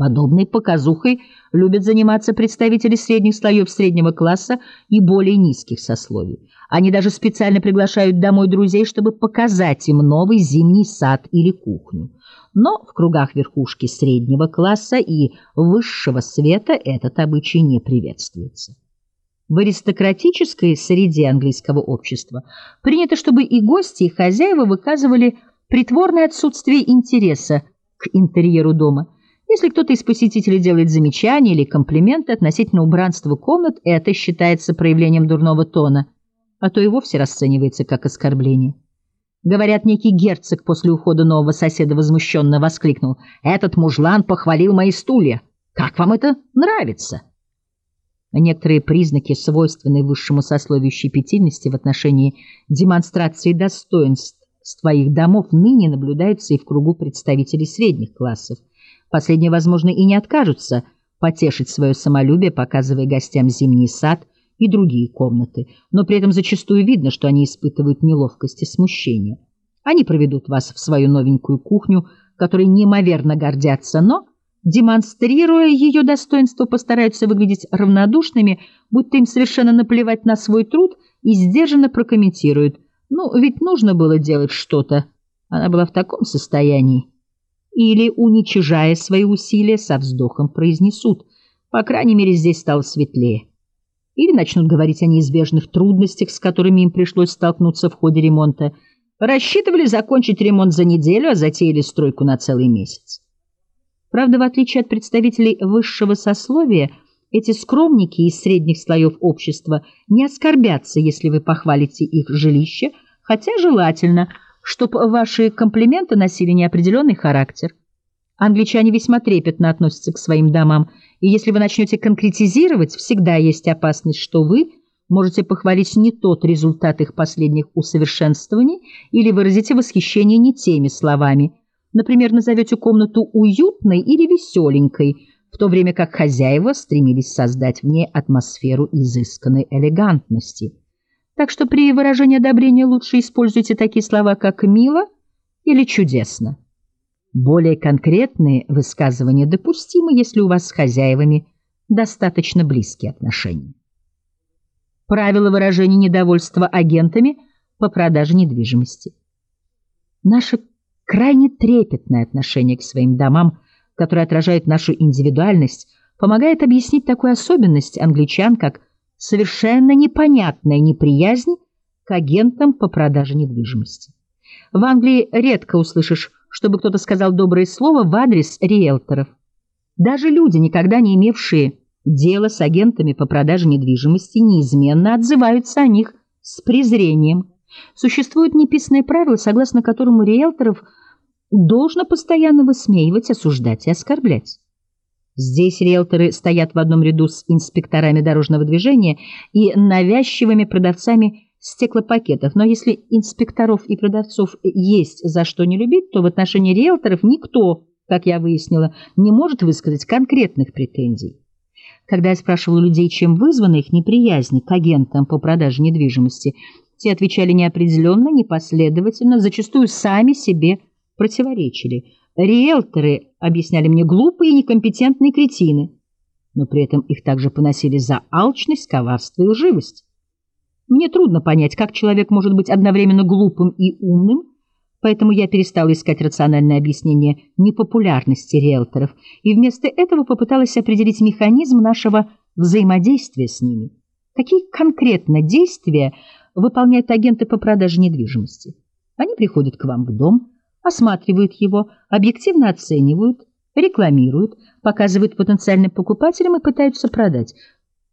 Подобной показухой любят заниматься представители средних слоев среднего класса и более низких сословий. Они даже специально приглашают домой друзей, чтобы показать им новый зимний сад или кухню. Но в кругах верхушки среднего класса и высшего света этот обычай не приветствуется. В аристократической среде английского общества принято, чтобы и гости, и хозяева выказывали притворное отсутствие интереса к интерьеру дома. Если кто-то из посетителей делает замечания или комплименты относительно убранства комнат, это считается проявлением дурного тона, а то и вовсе расценивается как оскорбление. Говорят, некий герцог после ухода нового соседа возмущенно воскликнул: «Этот мужлан похвалил мои стулья! Как вам это нравится?» Некоторые признаки, свойственные высшему сословию щепетильности в отношении демонстрации достоинств своих домов, ныне наблюдаются и в кругу представителей средних классов. Последние, возможно, и не откажутся потешить свое самолюбие, показывая гостям зимний сад и другие комнаты, но при этом зачастую видно, что они испытывают неловкость и смущение. Они проведут вас в свою новенькую кухню, которой неимоверно гордятся, но, демонстрируя ее достоинство, постараются выглядеть равнодушными, будто им совершенно наплевать на свой труд, и сдержанно прокомментируют: «Ну, ведь нужно было делать что-то, она была в таком состоянии». Или, уничижая свои усилия, со вздохом произнесут: «По крайней мере, здесь стало светлее». Или начнут говорить о неизбежных трудностях, с которыми им пришлось столкнуться в ходе ремонта. Рассчитывали закончить ремонт за неделю, а затеяли стройку на целый месяц. Правда, в отличие от представителей высшего сословия, эти скромники из средних слоев общества не оскорбятся, если вы похвалите их жилище, хотя желательно, чтобы ваши комплименты носили неопределенный характер. Англичане весьма трепетно относятся к своим домам, и если вы начнете конкретизировать, всегда есть опасность, что вы можете похвалить не тот результат их последних усовершенствований или выразите восхищение не теми словами. Например, назовете комнату уютной или веселенькой, в то время как хозяева стремились создать в ней атмосферу изысканной элегантности. Так что при выражении одобрения лучше используйте такие слова, как «мило» или «чудесно». Более конкретные высказывания допустимы, если у вас с хозяевами достаточно близкие отношения. Правило выражения недовольства агентами по продаже недвижимости. Наше крайне трепетное отношение к своим домам, которое отражает нашу индивидуальность, помогает объяснить такую особенность англичан, как совершенно непонятная неприязнь к агентам по продаже недвижимости. В Англии редко услышишь, чтобы кто-то сказал доброе слово в адрес риэлторов. Даже люди, никогда не имевшие дела с агентами по продаже недвижимости, неизменно отзываются о них с презрением. Существует неписанное правило, согласно которому риэлторов должно постоянно высмеивать, осуждать и оскорблять. Здесь риэлторы стоят в одном ряду с инспекторами дорожного движения и навязчивыми продавцами стеклопакетов. Но если инспекторов и продавцов есть за что не любить, то в отношении риэлторов никто, как я выяснила, не может высказать конкретных претензий. Когда я спрашивала людей, чем вызвана их неприязнь к агентам по продаже недвижимости, те отвечали неопределенно, непоследовательно, зачастую сами себе противоречили. Риэлторы, объясняли мне, глупые и некомпетентные кретины, но при этом их также поносили за алчность, коварство и лживость. Мне трудно понять, как человек может быть одновременно глупым и умным, поэтому я перестала искать рациональное объяснение непопулярности риэлторов и вместо этого попыталась определить механизм нашего взаимодействия с ними. Какие конкретно действия выполняют агенты по продаже недвижимости? Они приходят к вам в дом, осматривают его, объективно оценивают, рекламируют, показывают потенциальным покупателям и пытаются продать.